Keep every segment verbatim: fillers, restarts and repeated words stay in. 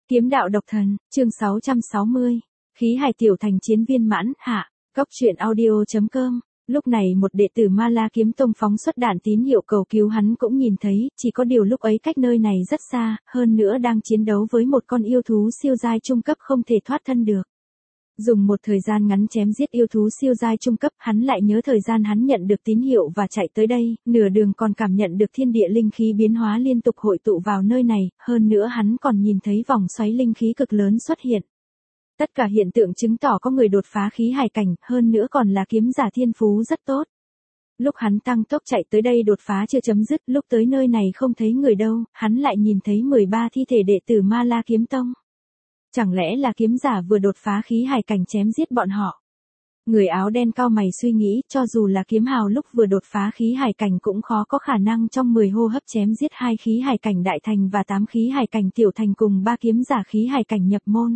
Kiếm đạo độc thần, chương sáu trăm sáu mươi. Khí hải tiểu thành chiến viên mãn, hạ. Góc truyện audio.com. Lúc này một đệ tử Ma La Kiếm Tông phóng xuất đạn tín hiệu cầu cứu hắn cũng nhìn thấy, chỉ có điều lúc ấy cách nơi này rất xa, hơn nữa đang chiến đấu với một con yêu thú siêu giai trung cấp không thể thoát thân được. Dùng một thời gian ngắn chém giết yêu thú siêu giai trung cấp, hắn lại nhớ thời gian hắn nhận được tín hiệu và chạy tới đây, nửa đường còn cảm nhận được thiên địa linh khí biến hóa liên tục hội tụ vào nơi này, hơn nữa hắn còn nhìn thấy vòng xoáy linh khí cực lớn xuất hiện. Tất cả hiện tượng chứng tỏ có người đột phá khí hải cảnh, hơn nữa còn là kiếm giả thiên phú rất tốt. Lúc hắn tăng tốc chạy tới đây đột phá chưa chấm dứt, lúc tới nơi này không thấy người đâu, hắn lại nhìn thấy mười ba thi thể đệ tử Ma La Kiếm Tông. Chẳng lẽ là kiếm giả vừa đột phá khí hải cảnh chém giết bọn họ? Người áo đen cau mày suy nghĩ, cho dù là kiếm hào lúc vừa đột phá khí hải cảnh cũng khó có khả năng trong mười hô hấp chém giết hai khí hải cảnh đại thành và tám khí hải cảnh tiểu thành cùng ba kiếm giả khí hải cảnh nhập môn.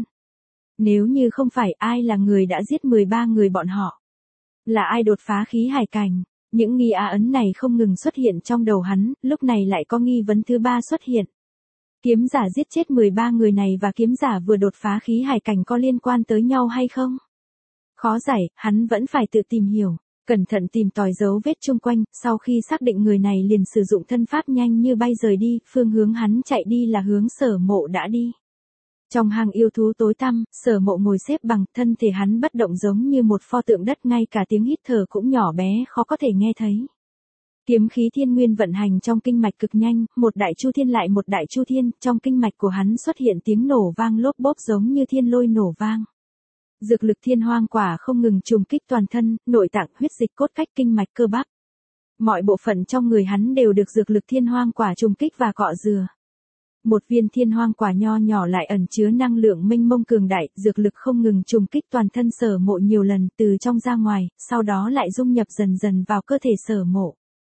Nếu như không phải, ai là người đã giết mười ba người bọn họ? Là ai đột phá khí hải cảnh? Những nghi á ấn này không ngừng xuất hiện trong đầu hắn, lúc này lại có nghi vấn thứ ba xuất hiện. Kiếm giả giết chết mười ba người này và kiếm giả vừa đột phá khí hải cảnh có liên quan tới nhau hay không? Khó giải, hắn vẫn phải tự tìm hiểu, cẩn thận tìm tòi dấu vết chung quanh, sau khi xác định người này liền sử dụng thân pháp nhanh như bay rời đi, phương hướng hắn chạy đi là hướng Sở Mộ đã đi. Trong hang yêu thú tối tăm, Sở Mộ ngồi xếp bằng, thân thể hắn bất động giống như một pho tượng đất, ngay cả tiếng hít thở cũng nhỏ bé khó có thể nghe thấy. Kiếm khí thiên nguyên vận hành trong kinh mạch cực nhanh, một đại chu thiên lại một đại chu thiên, trong kinh mạch của hắn xuất hiện tiếng nổ vang lốp bốp giống như thiên lôi nổ vang. Dược lực thiên hoang quả không ngừng trùng kích toàn thân, nội tạng, huyết dịch, cốt cách, kinh mạch, cơ bắp. Mọi bộ phận trong người hắn đều được dược lực thiên hoang quả trùng kích và cọ rửa. Một viên thiên hoang quả nho nhỏ lại ẩn chứa năng lượng mênh mông cường đại, dược lực không ngừng trùng kích toàn thân Sở Mộ nhiều lần, từ trong ra ngoài, sau đó lại dung nhập dần dần vào cơ thể Sở Mộ.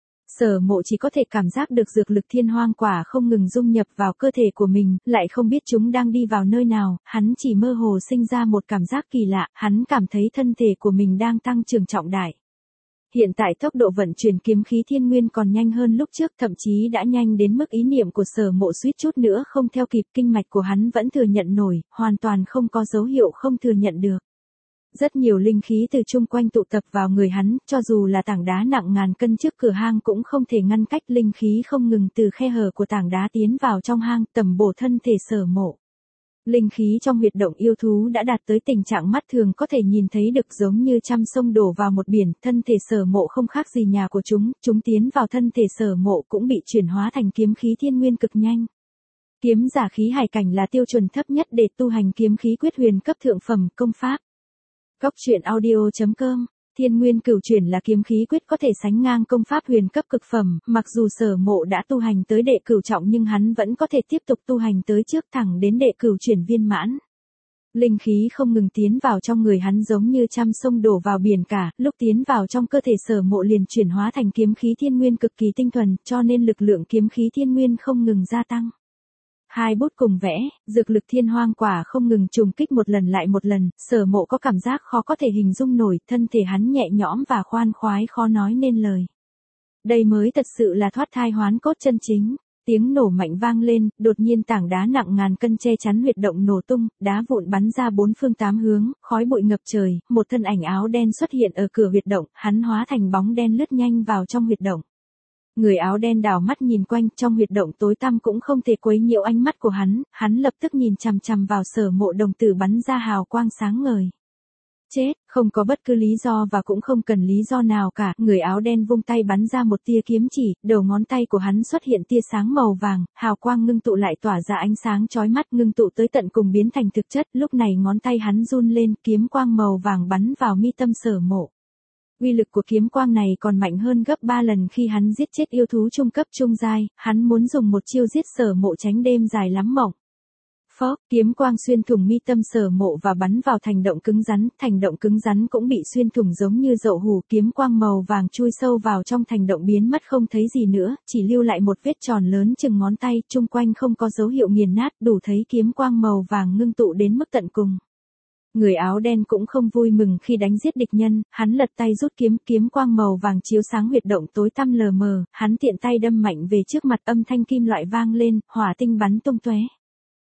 Sở Mộ chỉ có thể cảm giác được dược lực thiên hoang quả không ngừng dung nhập vào cơ thể của mình, lại không biết chúng đang đi vào nơi nào, hắn chỉ mơ hồ sinh ra một cảm giác kỳ lạ, hắn cảm thấy thân thể của mình đang tăng trưởng trọng đại. Hiện tại tốc độ vận chuyển kiếm khí thiên nguyên còn nhanh hơn lúc trước, thậm chí đã nhanh đến mức ý niệm của Sở Mộ suýt chút nữa không theo kịp, kinh mạch của hắn vẫn thừa nhận nổi, hoàn toàn không có dấu hiệu không thừa nhận được. Rất nhiều linh khí từ chung quanh tụ tập vào người hắn, cho dù là tảng đá nặng ngàn cân trước cửa hang cũng không thể ngăn cách, linh khí không ngừng từ khe hở của tảng đá tiến vào trong hang, tầm bổ thân thể Sở Mộ. Linh khí trong huyệt động yêu thú đã đạt tới tình trạng mắt thường có thể nhìn thấy được, giống như trăm sông đổ vào một biển, thân thể Sở Mộ không khác gì nhà của chúng, chúng tiến vào thân thể Sở Mộ cũng bị chuyển hóa thành kiếm khí thiên nguyên cực nhanh. Kiếm giả khí hải cảnh là tiêu chuẩn thấp nhất để tu hành kiếm khí quyết huyền cấp thượng phẩm công pháp. Góc truyện audio.com. Thiên Nguyên Cửu Chuyển là kiếm khí quyết có thể sánh ngang công pháp huyền cấp cực phẩm, mặc dù Sở Mộ đã tu hành tới đệ cửu trọng nhưng hắn vẫn có thể tiếp tục tu hành tới trước thẳng đến đệ cửu chuyển viên mãn. Linh khí không ngừng tiến vào trong người hắn giống như trăm sông đổ vào biển cả, lúc tiến vào trong cơ thể Sở Mộ liền chuyển hóa thành kiếm khí thiên nguyên cực kỳ tinh thuần, cho nên lực lượng kiếm khí thiên nguyên không ngừng gia tăng. Hai bút cùng vẽ, dược lực thiên hoang quả không ngừng trùng kích một lần lại một lần, Sở Mộ có cảm giác khó có thể hình dung nổi, thân thể hắn nhẹ nhõm và khoan khoái khó nói nên lời. Đây mới thật sự là thoát thai hoán cốt chân chính. Tiếng nổ mạnh vang lên, đột nhiên tảng đá nặng ngàn cân che chắn huyệt động nổ tung, đá vụn bắn ra bốn phương tám hướng, khói bụi ngập trời, một thân ảnh áo đen xuất hiện ở cửa huyệt động, hắn hóa thành bóng đen lướt nhanh vào trong huyệt động. Người áo đen đảo mắt nhìn quanh, trong huyệt động tối tăm cũng không thể quấy nhiễu ánh mắt của hắn, hắn lập tức nhìn chằm chằm vào Sở Mộ, đồng tử bắn ra hào quang sáng ngời. Chết, không có bất cứ lý do và cũng không cần lý do nào cả, người áo đen vung tay bắn ra một tia kiếm chỉ, đầu ngón tay của hắn xuất hiện tia sáng màu vàng, hào quang ngưng tụ lại tỏa ra ánh sáng chói mắt, ngưng tụ tới tận cùng biến thành thực chất, lúc này ngón tay hắn run lên, kiếm quang màu vàng bắn vào mi tâm Sở Mộ. Uy lực của kiếm quang này còn mạnh hơn gấp ba lần khi hắn giết chết yêu thú trung cấp trung giai, hắn muốn dùng một chiêu giết Sở Mộ tránh đêm dài lắm mộng. Phốc, kiếm quang xuyên thủng mi tâm Sở Mộ và bắn vào thành động cứng rắn, thành động cứng rắn cũng bị xuyên thủng giống như dậu hù, kiếm quang màu vàng chui sâu vào trong thành động biến mất không thấy gì nữa, chỉ lưu lại một vết tròn lớn chừng ngón tay, chung quanh không có dấu hiệu nghiền nát, đủ thấy kiếm quang màu vàng ngưng tụ đến mức tận cùng. Người áo đen cũng không vui mừng khi đánh giết địch nhân, hắn lật tay rút kiếm, kiếm quang màu vàng chiếu sáng huyệt động tối tăm lờ mờ, hắn tiện tay đâm mạnh về trước mặt, âm thanh kim loại vang lên, hỏa tinh bắn tung tóe.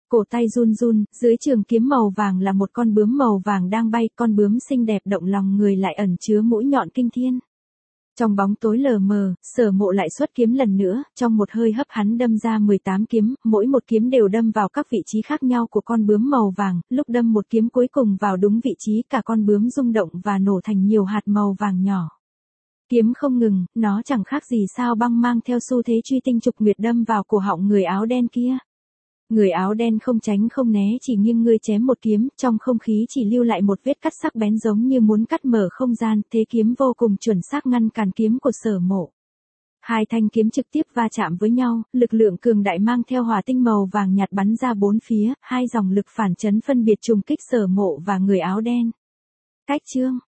cổ tay run run, dưới trường kiếm màu vàng là một con bướm màu vàng đang bay, con bướm xinh đẹp động lòng người lại ẩn chứa mũi nhọn kinh thiên. Trong bóng tối lờ mờ, Sở Mộ lại xuất kiếm lần nữa, trong một hơi hấp hắn đâm ra mười tám kiếm, mỗi một kiếm đều đâm vào các vị trí khác nhau của con bướm màu vàng, lúc đâm một kiếm cuối cùng vào đúng vị trí cả con bướm rung động và nổ thành nhiều hạt màu vàng nhỏ. Kiếm không ngừng, nó chẳng khác gì sao băng mang theo xu thế truy tinh trục nguyệt đâm vào cổ họng người áo đen kia. Người áo đen không tránh không né chỉ nghiêng người chém một kiếm, trong không khí chỉ lưu lại một vết cắt sắc bén giống như muốn cắt mở không gian, thế kiếm vô cùng chuẩn xác ngăn cản kiếm của Sở Mộ. Hai thanh kiếm trực tiếp va chạm với nhau, lực lượng cường đại mang theo hỏa tinh màu vàng nhạt bắn ra bốn phía, hai dòng lực phản chấn phân biệt trùng kích Sở Mộ và người áo đen. Cách chương